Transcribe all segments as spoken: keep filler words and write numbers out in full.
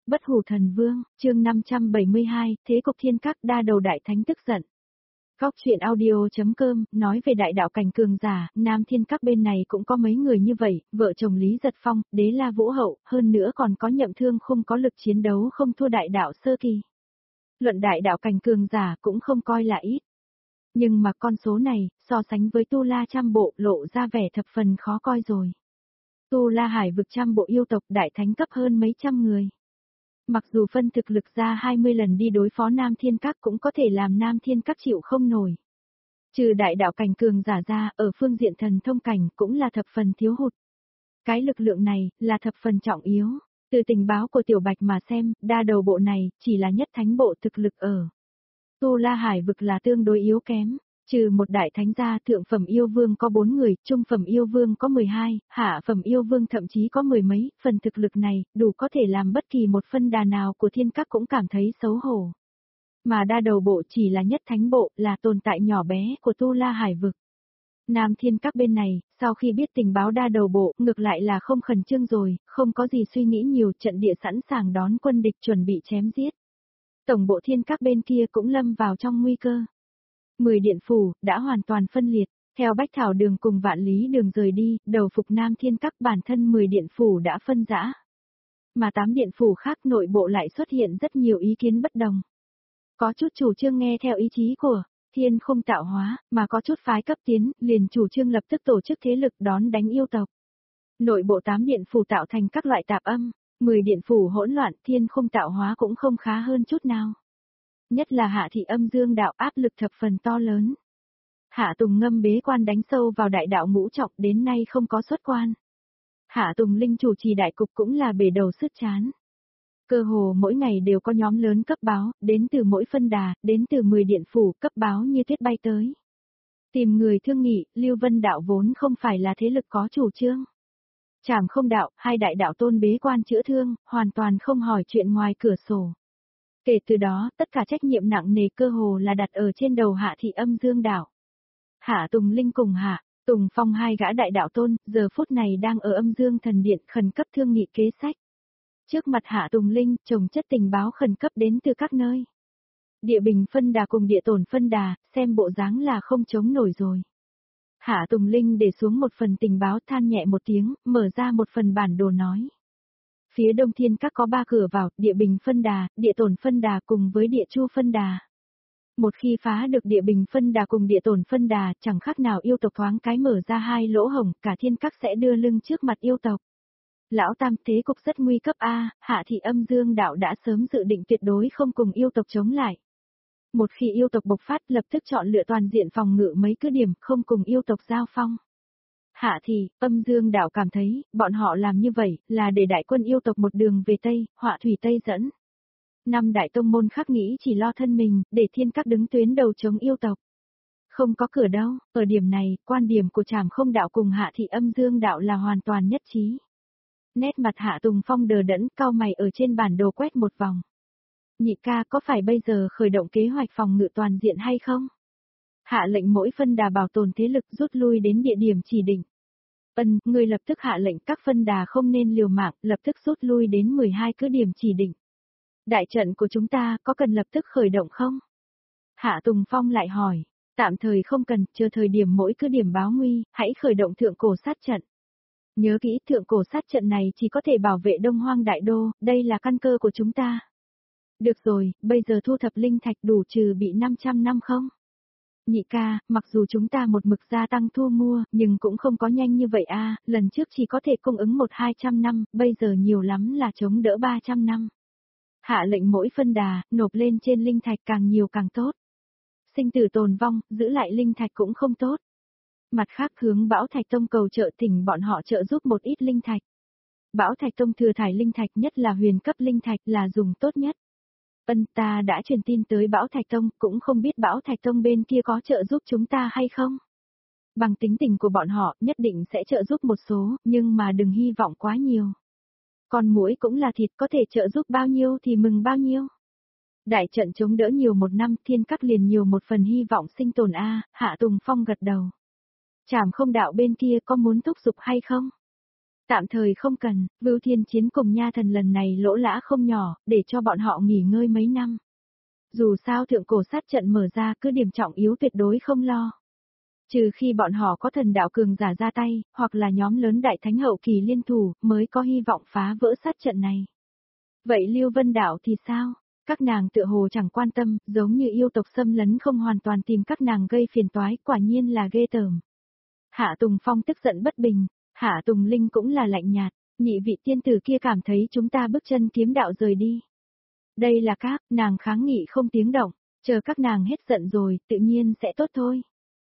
Bất hủ thần vương, chương năm trăm bảy mươi hai, thế cục thiên các đa đầu đại thánh tức giận. Góc chuyện audio.com, nói về đại đạo cảnh cường giả, Nam Thiên Các bên này cũng có mấy người như vậy, vợ chồng Lý Giật Phong, Đế La Vũ Hậu, hơn nữa còn có Nhậm Thương không có lực chiến đấu không thua đại đạo sơ kỳ. Luận đại đạo cảnh cường giả cũng không coi là ít. Nhưng mà con số này, so sánh với Tu La trăm bộ lộ ra vẻ thập phần khó coi rồi. Tu La Hải vực trăm bộ yêu tộc đại thánh cấp hơn mấy trăm người. Mặc dù phân thực lực ra hai mươi lần đi đối phó Nam Thiên Các cũng có thể làm Nam Thiên Các chịu không nổi. Trừ đại đạo cảnh cường giả ra, ở phương diện thần thông cảnh cũng là thập phần thiếu hụt. Cái lực lượng này, là thập phần trọng yếu. Từ tình báo của Tiểu Bạch mà xem, đa đầu bộ này, chỉ là nhất thánh bộ thực lực ở. Tu La Hải vực là tương đối yếu kém. Trừ một đại thánh gia, thượng phẩm yêu vương có bốn người, trung phẩm yêu vương có mười hai, hạ phẩm yêu vương thậm chí có mười mấy, phần thực lực này, đủ có thể làm bất kỳ một phân đà nào của thiên các cũng cảm thấy xấu hổ. Mà đa đầu bộ chỉ là nhất thánh bộ, là tồn tại nhỏ bé của Tu La Hải vực. Nam Thiên Các bên này, sau khi biết tình báo đa đầu bộ, ngược lại là không khẩn trương rồi, không có gì suy nghĩ nhiều, trận địa sẵn sàng đón quân địch chuẩn bị chém giết. Tổng bộ thiên các bên kia cũng lâm vào trong nguy cơ. Mười điện phủ, đã hoàn toàn phân liệt, theo Bách Thảo Đường cùng Vạn Lý Đường rời đi, đầu phục Nam Thiên Các bản thân mười điện phủ đã phân rã. Mà tám điện phủ khác nội bộ lại xuất hiện rất nhiều ý kiến bất đồng. Có chút chủ trương nghe theo ý chí của Thiên Không Tạo Hóa, mà có chút phái cấp tiến, liền chủ trương lập tức tổ chức thế lực đón đánh yêu tộc. Nội bộ tám điện phủ tạo thành các loại tạp âm, mười điện phủ hỗn loạn, Thiên Không Tạo Hóa cũng không khá hơn chút nào. Nhất là Hạ Thị Âm Dương đạo áp lực thập phần to lớn. Hạ Tùng Ngâm bế quan đánh sâu vào đại đạo ngũ trọng đến nay không có xuất quan. Hạ Tùng Linh chủ trì đại cục cũng là bể đầu sứt chán. Cơ hồ mỗi ngày đều có nhóm lớn cấp báo, đến từ mỗi phân đà, đến từ mười điện phủ cấp báo như tuyết bay tới. Tìm người thương nghị, Lưu Vân đạo vốn không phải là thế lực có chủ trương. Trảm Không đạo, hai đại đạo tôn bế quan chữa thương, hoàn toàn không hỏi chuyện ngoài cửa sổ. Kể từ đó, tất cả trách nhiệm nặng nề cơ hồ là đặt ở trên đầu Hạ Thị Âm Dương đạo. Hạ Tùng Linh cùng Hạ Tùng Phong hai gã đại đạo tôn, giờ phút này đang ở Âm Dương Thần Điện khẩn cấp thương nghị kế sách. Trước mặt Hạ Tùng Linh, chồng chất tình báo khẩn cấp đến từ các nơi. Địa Bình phân đà cùng địa Tổn phân đà, xem bộ dáng là không chống nổi rồi. Hạ Tùng Linh để xuống một phần tình báo, than nhẹ một tiếng, mở ra một phần bản đồ nói. Phía Đông Thiên Các có ba cửa vào, địa Bình phân đà, địa Tổn phân đà cùng với địa Chu phân đà. Một khi phá được địa Bình phân đà cùng địa Tổn phân đà, chẳng khác nào yêu tộc thoáng cái mở ra hai lỗ hổng, cả Thiên Các sẽ đưa lưng trước mặt yêu tộc. Lão Tam, thế cục rất nguy cấp a, Hạ Thị Âm Dương đạo đã sớm dự định tuyệt đối không cùng yêu tộc chống lại. Một khi yêu tộc bộc phát, lập tức chọn lựa toàn diện phòng ngự mấy cứ điểm, không cùng yêu tộc giao phong. Hạ Thị Âm Dương đạo cảm thấy, bọn họ làm như vậy, là để đại quân yêu tộc một đường về Tây, họa thủy Tây dẫn. Năm đại tông môn khác nghĩ chỉ lo thân mình, để Thiên Các đứng tuyến đầu chống yêu tộc. Không có cửa đâu, ở điểm này, quan điểm của Trảm Không đạo cùng Hạ Thị Âm Dương đạo là hoàn toàn nhất trí. Nét mặt Hạ Tùng Phong đờ đẫn, cau mày ở trên bản đồ quét một vòng. Nhị ca, có phải bây giờ khởi động kế hoạch phòng ngự toàn diện hay không? Hạ lệnh mỗi phân đà bảo tồn thế lực rút lui đến địa điểm chỉ định. Ân, người lập tức hạ lệnh các phân đà không nên liều mạng, lập tức rút lui đến mười hai cứ điểm chỉ định. Đại trận của chúng ta có cần lập tức khởi động không? Hạ Tùng Phong lại hỏi, tạm thời không cần, chờ thời điểm mỗi cứ điểm báo nguy, hãy khởi động thượng cổ sát trận. Nhớ kỹ, thượng cổ sát trận này chỉ có thể bảo vệ Đông Hoang Đại Đô, đây là căn cơ của chúng ta. Được rồi, bây giờ thu thập linh thạch đủ trừ bị năm trăm năm không? Nhị ca, mặc dù chúng ta một mực gia tăng thu mua, nhưng cũng không có nhanh như vậy a, lần trước chỉ có thể cung ứng một hai trăm năm, bây giờ nhiều lắm là chống đỡ ba trăm năm. Hạ lệnh mỗi phân đà, nộp lên trên linh thạch càng nhiều càng tốt. Sinh tử tồn vong, giữ lại linh thạch cũng không tốt. Mặt khác hướng Bảo Thạch Tông cầu trợ thỉnh bọn họ trợ giúp một ít linh thạch. Bảo Thạch Tông thừa thải linh thạch nhất là huyền cấp linh thạch là dùng tốt nhất. Ân, ta đã truyền tin tới Bảo Thạch Tông, cũng không biết Bảo Thạch Tông bên kia có trợ giúp chúng ta hay không. Bằng tính tình của bọn họ, nhất định sẽ trợ giúp một số, nhưng mà đừng hy vọng quá nhiều. Con muỗi cũng là thịt, có thể trợ giúp bao nhiêu thì mừng bao nhiêu. Đại trận chống đỡ nhiều một năm, Thiên Các liền nhiều một phần hy vọng sinh tồn a. Hạ Tùng Phong gật đầu. Trảm Không đạo bên kia có muốn thúc giục hay không? Tạm thời không cần, Vưu Thiên Chiến cùng Nha Thần lần này lỗ lã không nhỏ, để cho bọn họ nghỉ ngơi mấy năm. Dù sao thượng cổ sát trận mở ra cứ điểm trọng yếu tuyệt đối không lo. Trừ khi bọn họ có thần đạo cường giả ra tay, hoặc là nhóm lớn đại thánh hậu kỳ liên thủ, mới có hy vọng phá vỡ sát trận này. Vậy Lưu Vân Đạo thì sao? Các nàng tựa hồ chẳng quan tâm, giống như yêu tộc xâm lấn không hoàn toàn tìm các nàng gây phiền toái, quả nhiên là ghê tởm. Hạ Tùng Phong tức giận bất bình, Hạ Tùng Linh cũng là lạnh nhạt, nhị vị tiên tử kia cảm thấy chúng ta bước chân kiếm đạo rời đi. Đây là các, nàng kháng nghị không tiếng động, chờ các nàng hết giận rồi, tự nhiên sẽ tốt thôi.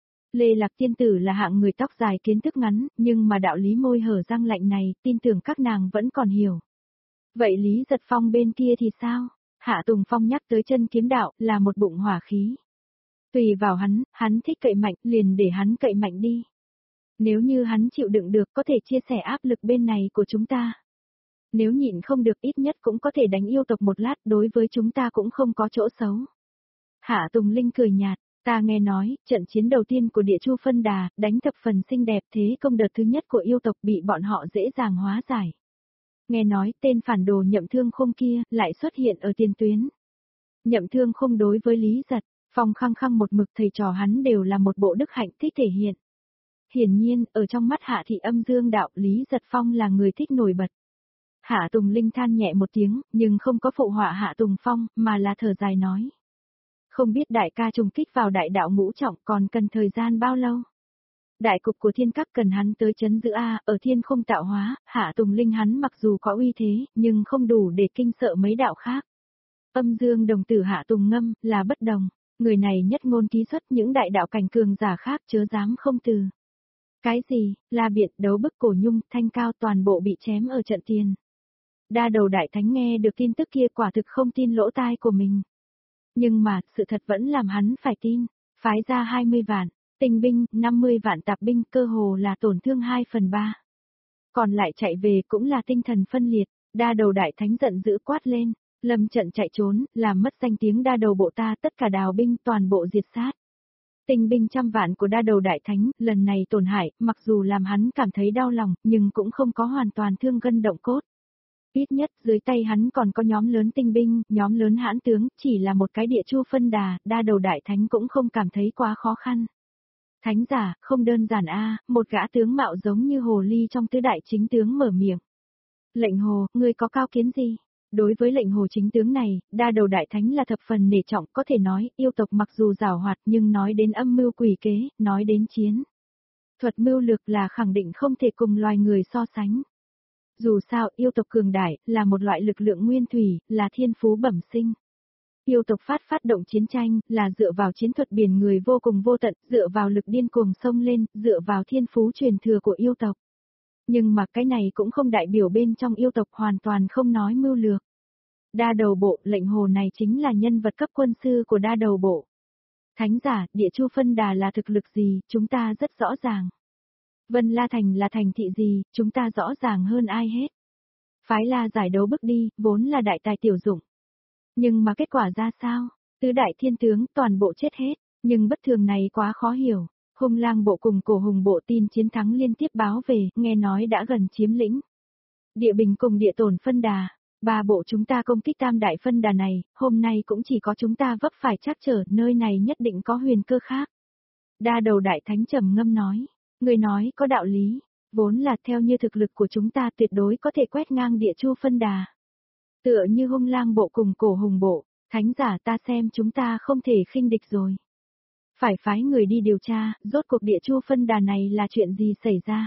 Lê Lạc tiên tử là hạng người tóc dài kiến thức ngắn, nhưng mà đạo lý môi hở răng lạnh này, tin tưởng các nàng vẫn còn hiểu. Vậy Lý Giật Phong bên kia thì sao? Hạ Tùng Phong nhắc tới chân kiếm đạo, là một bụng hỏa khí. Tùy vào hắn, hắn thích cậy mạnh, liền để hắn cậy mạnh đi. Nếu như hắn chịu đựng được có thể chia sẻ áp lực bên này của chúng ta. Nếu nhịn không được ít nhất cũng có thể đánh yêu tộc một lát, đối với chúng ta cũng không có chỗ xấu. Hạ Tùng Linh cười nhạt, ta nghe nói, trận chiến đầu tiên của địa chu phân đà, đánh thập phần xinh đẹp thế công đợt thứ nhất của yêu tộc bị bọn họ dễ dàng hóa giải. Nghe nói tên phản đồ Nhậm Thương Khung kia lại xuất hiện ở tiền tuyến. Nhậm Thương Khung đối với Lý Giật, Phong khăng khăng một mực thầy trò hắn đều là một bộ đức hạnh thích thể hiện. Hiển nhiên, ở trong mắt Hạ Thị Âm Dương đạo Lý Giật Phong là người thích nổi bật. Hạ Tùng Linh than nhẹ một tiếng, nhưng không có phụ họa Hạ Tùng Phong, mà là thở dài nói. Không biết đại ca trùng kích vào đại đạo ngũ trọng còn cần thời gian bao lâu? Đại cục của thiên các cần hắn tới chấn giữ A, ở thiên không tạo hóa, Hạ Tùng Linh hắn mặc dù có uy thế, nhưng không đủ để kinh sợ mấy đạo khác. Âm Dương đồng tử Hạ Tùng Ngâm, là bất đồng, người này nhất ngôn ký xuất những đại đạo cảnh cường giả khác chớ dám không từ. Cái gì, La Biện, Đấu Bức, Cổ Nhung, Thanh Cao toàn bộ bị chém ở trận tiền. Đa đầu đại thánh nghe được tin tức kia quả thực không tin lỗ tai của mình. Nhưng mà, sự thật vẫn làm hắn phải tin, phái ra hai mươi vạn, tinh binh, năm mươi vạn tạp binh cơ hồ là tổn thương hai phần ba. Còn lại chạy về cũng là tinh thần phân liệt, đa đầu đại thánh giận dữ quát lên, lâm trận chạy trốn, làm mất danh tiếng đa đầu bộ ta tất cả đào binh toàn bộ diệt sát. Tinh binh trăm vạn của đa đầu đại thánh, lần này tổn hại, mặc dù làm hắn cảm thấy đau lòng, nhưng cũng không có hoàn toàn thương gân động cốt. Ít nhất dưới tay hắn còn có nhóm lớn tinh binh, nhóm lớn hãn tướng, chỉ là một cái địa chu phân đà, đa đầu đại thánh cũng không cảm thấy quá khó khăn. Thánh giả, không đơn giản a, một gã tướng mạo giống như hồ ly trong tứ đại chính tướng mở miệng. Lệnh hồ, ngươi có cao kiến gì? Đối với lệnh hồ chính tướng này, đa đầu đại thánh là thập phần nể trọng, có thể nói, yêu tộc mặc dù giảo hoạt nhưng nói đến âm mưu quỷ kế, nói đến chiến thuật mưu lược là khẳng định không thể cùng loài người so sánh. Dù sao, yêu tộc cường đại, là một loại lực lượng nguyên thủy, là thiên phú bẩm sinh. Yêu tộc phát phát động chiến tranh, là dựa vào chiến thuật biển người vô cùng vô tận, dựa vào lực điên cuồng sông lên, dựa vào thiên phú truyền thừa của yêu tộc. Nhưng mà cái này cũng không đại biểu bên trong yêu tộc hoàn toàn không nói mưu lược. Đa đầu bộ, lệnh hồ này chính là nhân vật cấp quân sư của đa đầu bộ. Thánh giả, địa chu phân đà là thực lực gì, chúng ta rất rõ ràng. Vân La Thành là thành thị gì, chúng ta rõ ràng hơn ai hết. Phái La giải đấu bước đi, vốn là đại tài tiểu dụng. Nhưng mà kết quả ra sao? Tứ đại thiên tướng toàn bộ chết hết, nhưng bất thường này quá khó hiểu. Hung Lang bộ cùng Cổ Hùng bộ tin chiến thắng liên tiếp báo về, nghe nói đã gần chiếm lĩnh. Địa Bình cùng Địa Tổn phân đà, ba bộ chúng ta công kích tam đại phân đà này, hôm nay cũng chỉ có chúng ta vấp phải trắc trở, nơi này nhất định có huyền cơ khác. Đa đầu đại thánh trầm ngâm nói, người nói có đạo lý, vốn là theo như thực lực của chúng ta tuyệt đối có thể quét ngang địa chu phân đà. Tựa như Hung Lang bộ cùng Cổ Hùng bộ, thánh giả ta xem chúng ta không thể khinh địch rồi. Phải phái người đi điều tra, rốt cuộc địa chu phân đà này là chuyện gì xảy ra.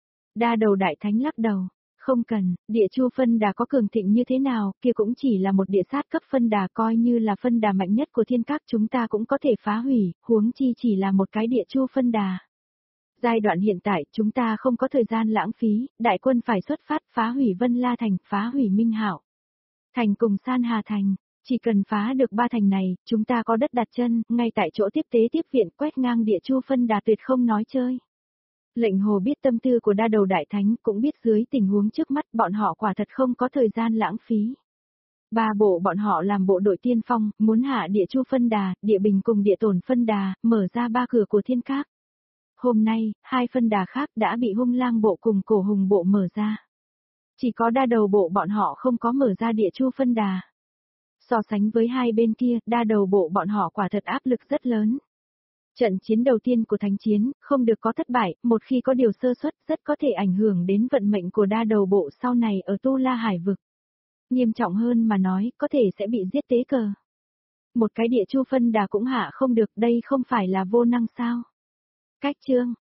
Đa đầu đại thánh lắc đầu, không cần, địa chu phân đà có cường thịnh như thế nào, kia cũng chỉ là một địa sát cấp phân đà, coi như là phân đà mạnh nhất của thiên các chúng ta cũng có thể phá hủy, huống chi chỉ là một cái địa chu phân đà. Giai đoạn hiện tại chúng ta không có thời gian lãng phí, đại quân phải xuất phát phá hủy Vân La Thành, phá hủy Minh Hạo Thành cùng San Hà Thành. Chỉ cần phá được ba thành này, chúng ta có đất đặt chân, ngay tại chỗ tiếp tế tiếp viện quét ngang địa chu phân đà tuyệt không nói chơi. Lệnh hồ biết tâm tư của đa đầu đại thánh, cũng biết dưới tình huống trước mắt bọn họ quả thật không có thời gian lãng phí. Ba bộ bọn họ làm bộ đội tiên phong, muốn hạ địa chu phân đà, địa bình cùng địa tổn phân đà, mở ra ba cửa của thiên các. Hôm nay, hai phân đà khác đã bị hung lang bộ cùng cổ hùng bộ mở ra. Chỉ có đa đầu bộ bọn họ không có mở ra địa chu phân đà. So sánh với hai bên kia, đa đầu bộ bọn họ quả thật áp lực rất lớn. Trận chiến đầu tiên của thánh chiến, không được có thất bại, một khi có điều sơ suất rất có thể ảnh hưởng đến vận mệnh của đa đầu bộ sau này ở Tu La Hải vực. Nghiêm trọng hơn mà nói, có thể sẽ bị giết tế cờ. Một cái địa chu phân đà cũng hạ không được, đây không phải là vô năng sao? Cách chương